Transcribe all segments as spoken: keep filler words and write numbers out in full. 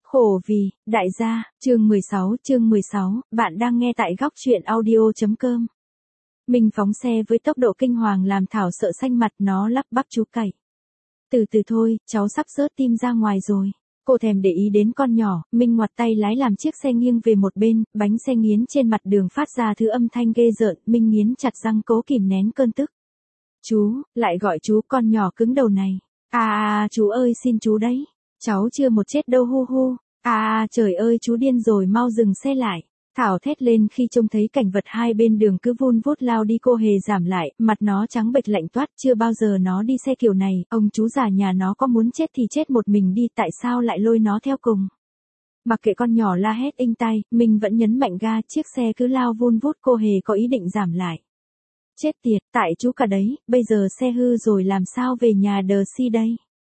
Khổ vì, đại gia, chương mười sáu, chương mười sáu, bạn đang nghe tại góc truyện audio.com. Mình phóng xe với tốc độ kinh hoàng làm Thảo sợ xanh mặt, nó lắp bắp chú cày. Từ từ thôi, cháu sắp rớt tim ra ngoài rồi. Cô thèm để ý đến con nhỏ, Minh ngoặt tay lái làm chiếc xe nghiêng về một bên, bánh xe nghiến trên mặt đường phát ra thứ âm thanh ghê rợn, Minh nghiến chặt răng cố kìm nén cơn tức. Chú, lại gọi chú, con nhỏ cứng đầu này. À à, chú ơi xin chú đấy. Cháu chưa một chết đâu hu hu. À à, trời ơi chú điên rồi, mau dừng xe lại. Thảo thét lên khi trông thấy cảnh vật hai bên đường cứ vun vút lao đi, cô hề giảm lại, mặt nó trắng bệch lạnh toát, chưa bao giờ nó đi xe kiểu này, ông chú già nhà nó có muốn chết thì chết một mình đi, tại sao lại lôi nó theo cùng. Mặc kệ con nhỏ la hét inh tai, mình vẫn nhấn mạnh ga, chiếc xe cứ lao vun vút, cô hề có ý định giảm lại. Chết tiệt, tại chú cả đấy, bây giờ xe hư rồi làm sao về nhà đờ si đây.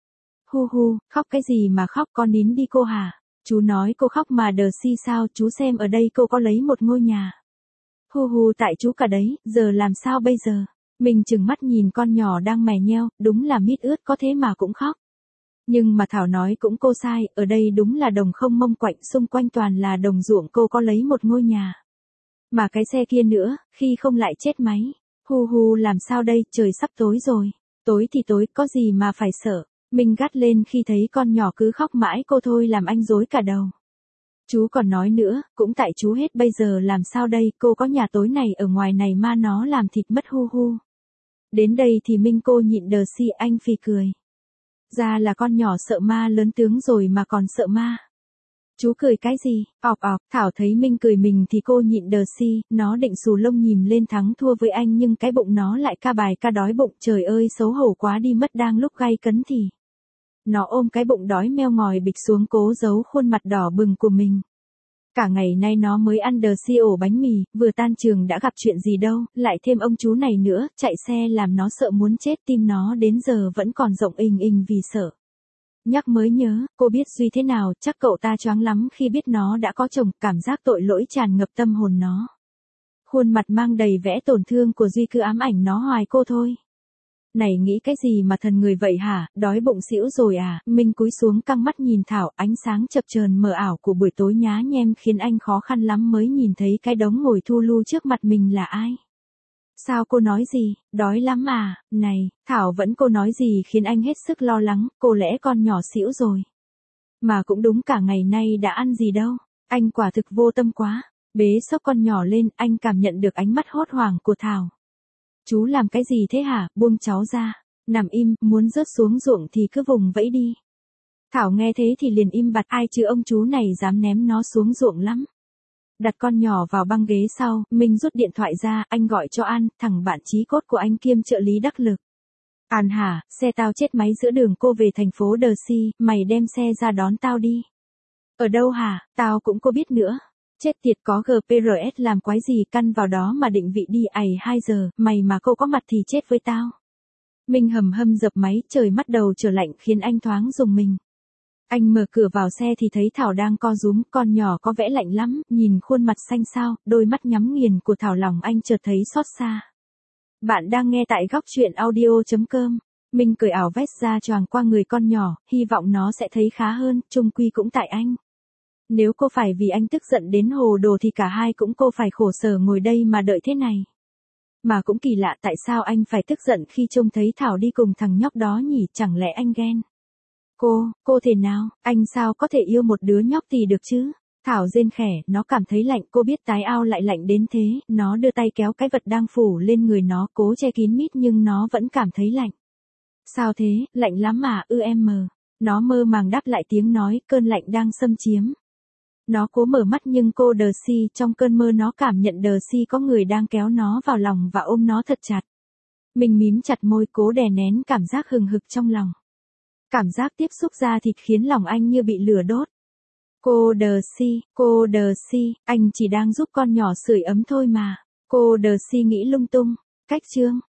Hu hu, khóc cái gì mà khóc, con nín đi cô hả? Chú nói cô khóc mà đờ si sao, chú xem ở đây cô có lấy một ngôi nhà. Hu hu, tại chú cả đấy, giờ làm sao bây giờ? Mình chừng mắt nhìn con nhỏ đang mè nheo, đúng là mít ướt có thế mà cũng khóc. Nhưng mà Thảo nói cũng cô sai, ở đây đúng là đồng không mông quạnh, xung quanh toàn là đồng ruộng, cô có lấy một ngôi nhà. Mà cái xe kia nữa, khi không lại chết máy. Hu hu, làm sao đây, trời sắp tối rồi. Tối thì tối, có gì mà phải sợ. Mình gắt lên khi thấy con nhỏ cứ khóc mãi, cô thôi làm anh rối cả đầu. Chú còn nói nữa, cũng tại chú hết, bây giờ làm sao đây, cô có nhà tối này ở ngoài này mà nó làm thịt mất hu hu. Đến đây thì Minh cô nhịn đờ si, anh phì cười. Ra là con nhỏ sợ ma lớn tướng rồi mà còn sợ ma. Chú cười cái gì, ọc ọc, Thảo thấy Minh cười mình thì cô nhịn đờ si, nó định xù lông nhìm lên thắng thua với anh nhưng cái bụng nó lại ca bài ca đói bụng, trời ơi xấu hổ quá đi mất, đang lúc gay cấn thì. Nó ôm cái bụng đói meo ngòi bịch xuống cố giấu khuôn mặt đỏ bừng của mình. Cả ngày nay nó mới ăn đờ si ổ bánh mì, vừa tan trường đã gặp chuyện gì đâu, lại thêm ông chú này nữa, chạy xe làm nó sợ muốn chết, tim nó đến giờ vẫn còn rộng ình ình vì sợ. Nhắc mới nhớ, cô biết Duy thế nào, chắc cậu ta choáng lắm khi biết nó đã có chồng, cảm giác tội lỗi tràn ngập tâm hồn nó. Khuôn mặt mang đầy vẻ tổn thương của Duy cứ ám ảnh nó hoài cô thôi. Này nghĩ cái gì mà thần người vậy hả, đói bụng xỉu rồi à, Minh cúi xuống căng mắt nhìn Thảo, ánh sáng chập chờn mờ ảo của buổi tối nhá nhem khiến anh khó khăn lắm mới nhìn thấy cái đống ngồi thu lu trước mặt mình là ai. Sao cô nói gì, đói lắm à, này, Thảo vẫn cô nói gì khiến anh hết sức lo lắng, cô lẽ con nhỏ xỉu rồi. Mà cũng đúng, cả ngày nay đã ăn gì đâu, anh quả thực vô tâm quá, bế xốc con nhỏ lên, anh cảm nhận được ánh mắt hốt hoảng của Thảo. Chú làm cái gì thế hả, buông cháu ra, nằm im, muốn rớt xuống ruộng thì cứ vùng vẫy đi. Thảo nghe thế thì liền im bặt, ai chứ ông chú này dám ném nó xuống ruộng lắm. Đặt con nhỏ vào băng ghế sau, Minh rút điện thoại ra, anh gọi cho An, thằng bạn chí cốt của anh kiêm trợ lý đắc lực. An hả, xe tao chết máy giữa đường, cô về thành phố Đờ Si, mày đem xe ra đón tao đi. Ở đâu hả, tao cũng có biết nữa. Chết tiệt, có giê pê rờ ét làm quái gì, căn vào đó mà định vị đi, ầy hai giờ, mày mà cô có mặt thì chết với tao. Minh hầm hâm dập máy, trời mắt đầu trở lạnh khiến anh thoáng rùng mình. Anh mở cửa vào xe thì thấy Thảo đang co rúm, con nhỏ có vẻ lạnh lắm, nhìn khuôn mặt xanh xao, đôi mắt nhắm nghiền của Thảo, lòng anh chợt thấy xót xa. Bạn đang nghe tại góc truyện audio.com. Minh cởi áo vest ra choàng qua người con nhỏ, hy vọng nó sẽ thấy khá hơn, chung quy cũng tại anh. Nếu cô phải vì anh tức giận đến hồ đồ thì cả hai cũng cô phải khổ sở ngồi đây mà đợi thế này. Mà cũng kỳ lạ, tại sao anh phải tức giận khi trông thấy Thảo đi cùng thằng nhóc đó nhỉ, chẳng lẽ anh ghen? Cô, cô thể nào, anh sao có thể yêu một đứa nhóc thì được chứ? Thảo rên khẽ, nó cảm thấy lạnh, cô biết tái ao lại lạnh đến thế, nó đưa tay kéo cái vật đang phủ lên người nó, cố che kín mít nhưng nó vẫn cảm thấy lạnh. Sao thế, lạnh lắm à, ư em mờ. Nó mơ màng đáp lại tiếng nói, cơn lạnh đang xâm chiếm. Nó cố mở mắt nhưng cô đờ si, trong cơn mơ nó cảm nhận đờ si có người đang kéo nó vào lòng và ôm nó thật chặt. Mình mím chặt môi cố đè nén cảm giác hừng hực trong lòng. Cảm giác tiếp xúc da thịt khiến lòng anh như bị lửa đốt. Cô đờ si, cô đờ si, anh chỉ đang giúp con nhỏ sưởi ấm thôi mà. Cô đờ si nghĩ lung tung. Cách chương.